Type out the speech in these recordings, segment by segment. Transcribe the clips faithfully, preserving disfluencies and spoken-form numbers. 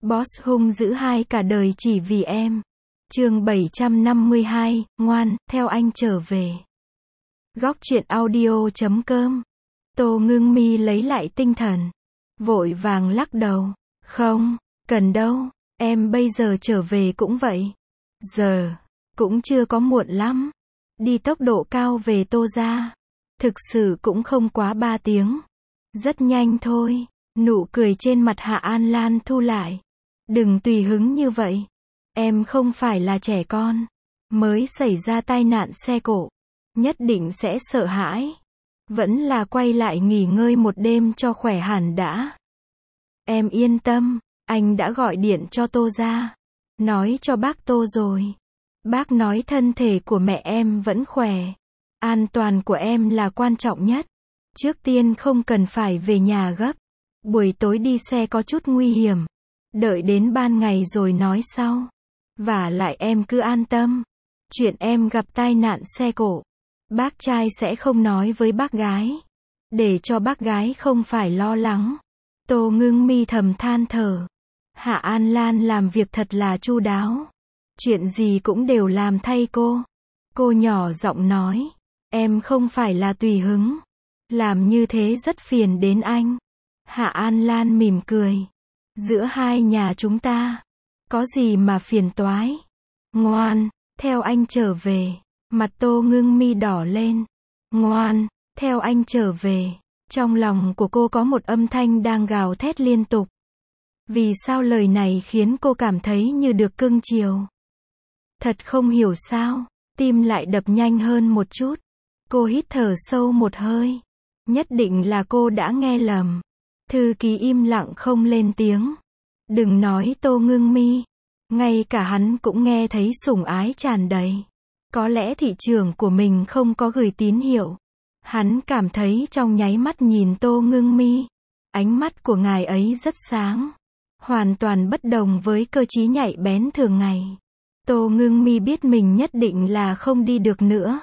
Boss hung dữ hai cả đời chỉ vì em. Chương bảy trăm năm mươi hai, ngoan, theo anh trở về. Góc truyện audio chấm com. Tô Ngưng Mi lấy lại tinh thần, vội vàng lắc đầu. Không, cần đâu, em bây giờ trở về cũng vậy. Giờ, cũng chưa có muộn lắm. Đi tốc độ cao về Tô gia. Thực sự cũng không quá ba tiếng. Rất nhanh thôi. Nụ cười trên mặt Hạ An Lan thu lại. Đừng tùy hứng như vậy. Em không phải là trẻ con. Mới xảy ra tai nạn xe cộ. Nhất định sẽ sợ hãi. Vẫn là quay lại nghỉ ngơi một đêm cho khỏe hẳn đã. Em yên tâm, anh đã gọi điện cho Tô gia. Nói cho bác Tô rồi. Bác nói thân thể của mẹ em vẫn khỏe. An toàn của em là quan trọng nhất. Trước tiên không cần phải về nhà gấp. Buổi tối đi xe có chút nguy hiểm. Đợi đến ban ngày rồi nói sau. Vả lại em cứ an tâm. Chuyện em gặp tai nạn xe cộ, bác trai sẽ không nói với bác gái. Để cho bác gái không phải lo lắng. Tô Ngưng Mi thầm than thở. Hạ An Lan làm việc thật là chu đáo. Chuyện gì cũng đều làm thay cô. Cô nhỏ giọng nói. Em không phải là tùy hứng. Làm như thế rất phiền đến anh. Hạ An Lan mỉm cười. Giữa hai nhà chúng ta, có gì mà phiền toái. Ngoan, theo anh trở về. Mặt Tô Ngưng Mi đỏ lên. Ngoan, theo anh trở về. Trong lòng của cô có một âm thanh đang gào thét liên tục. Vì sao lời này khiến cô cảm thấy như được cưng chiều. Thật không hiểu sao, tim lại đập nhanh hơn một chút. Cô hít thở sâu một hơi. Nhất định là cô đã nghe lầm. Thư ký im lặng không lên tiếng. Đừng nói Tô Ngưng Mi. Ngay cả hắn cũng nghe thấy sủng ái tràn đầy. Có lẽ thị trưởng của mình không có gửi tín hiệu. Hắn cảm thấy trong nháy mắt nhìn Tô Ngưng Mi. Ánh mắt của ngài ấy rất sáng. Hoàn toàn bất đồng với cơ trí nhạy bén thường ngày. Tô Ngưng Mi biết mình nhất định là không đi được nữa.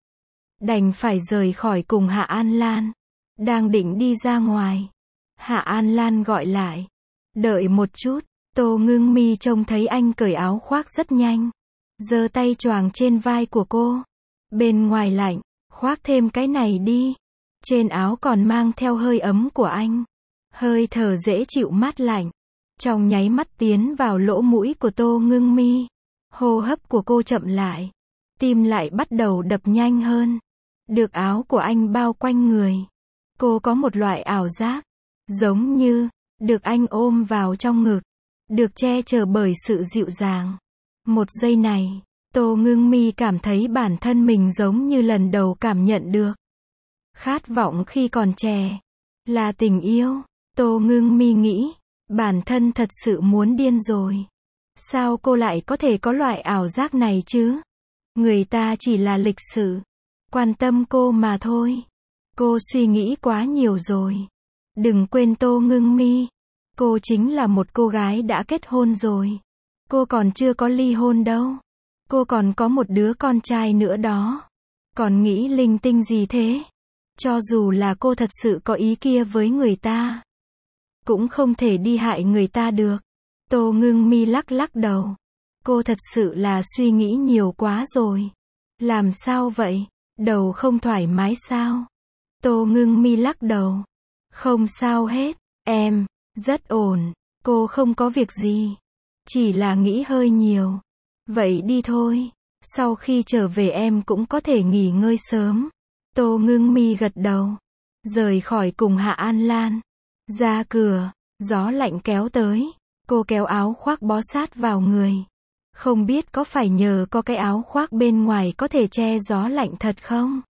Đành phải rời khỏi cùng Hạ An Lan. Đang định đi ra ngoài. Hạ An Lan gọi lại. Đợi một chút. Tô Ngưng Mi trông thấy anh cởi áo khoác rất nhanh. Giơ tay choàng trên vai của cô. Bên ngoài lạnh, khoác thêm cái này đi. Trên áo còn mang theo hơi ấm của anh. Hơi thở dễ chịu mát lạnh. Trong nháy mắt tiến vào lỗ mũi của Tô Ngưng Mi. Hô hấp của cô chậm lại. Tim lại bắt đầu đập nhanh hơn. Được áo của anh bao quanh người. Cô có một loại ảo giác. Giống như, được anh ôm vào trong ngực. Được che chở bởi sự dịu dàng. Một giây này, Tô Ngưng Mi cảm thấy bản thân mình giống như lần đầu cảm nhận được. Khát vọng khi còn trẻ. Là tình yêu. Tô Ngưng Mi nghĩ. Bản thân thật sự muốn điên rồi. Sao cô lại có thể có loại ảo giác này chứ? Người ta chỉ là lịch sự. Quan tâm cô mà thôi. Cô suy nghĩ quá nhiều rồi. Đừng quên Tô Ngưng Mi. Cô chính là một cô gái đã kết hôn rồi. Cô còn chưa có ly hôn đâu. Cô còn có một đứa con trai nữa đó. Còn nghĩ linh tinh gì thế? Cho dù là cô thật sự có ý kia với người ta, cũng không thể đi hại người ta được. Tô Ngưng Mi lắc lắc đầu. Cô thật sự là suy nghĩ nhiều quá rồi. Làm sao vậy? Đầu không thoải mái sao? Tô Ngưng Mi lắc đầu. Không sao hết. Em, rất ổn. Cô không có việc gì. Chỉ là nghĩ hơi nhiều. Vậy đi thôi. Sau khi trở về em cũng có thể nghỉ ngơi sớm. Tô Ngưng Mi gật đầu. Rời khỏi cùng Hạ An Lan. Ra cửa, gió lạnh kéo tới. Cô kéo áo khoác bó sát vào người. Không biết có phải nhờ có cái áo khoác bên ngoài có thể che gió lạnh thật không?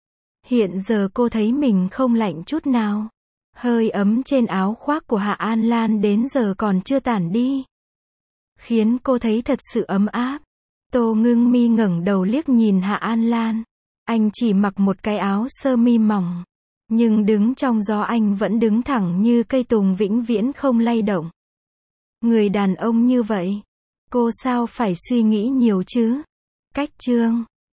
Hiện giờ cô thấy mình không lạnh chút nào. Hơi ấm trên áo khoác của Hạ An Lan đến giờ còn chưa tản đi. Khiến cô thấy thật sự ấm áp. Tô Ngưng Mi ngẩng đầu liếc nhìn Hạ An Lan. Anh chỉ mặc một cái áo sơ mi mỏng. Nhưng đứng trong gió anh vẫn đứng thẳng như cây tùng vĩnh viễn không lay động. Người đàn ông như vậy. Cô sao phải suy nghĩ nhiều chứ? Cách chương